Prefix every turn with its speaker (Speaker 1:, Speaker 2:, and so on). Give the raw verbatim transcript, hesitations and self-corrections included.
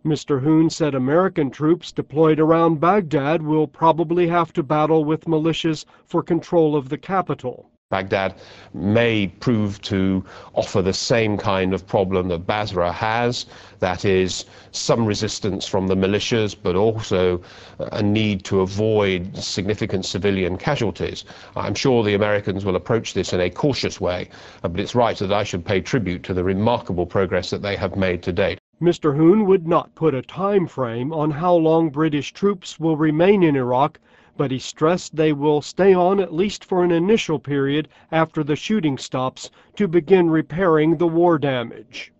Speaker 1: Mister Hoon said American troops deployed around Baghdad will probably have to battle with militias for control of the capital.
Speaker 2: Baghdad may prove to offer the same kind of problem that Basra has, that is, some resistance from the militias, but also a need to avoid significant civilian casualties. I'm sure the Americans will approach this in a cautious way, but it's right that I should pay tribute to the remarkable progress that they have made to date.
Speaker 1: Mister Hoon would not put a time frame on how long British troops will remain in Iraq, but he stressed they will stay on at least for an initial period after the shooting stops to begin repairing the war damage.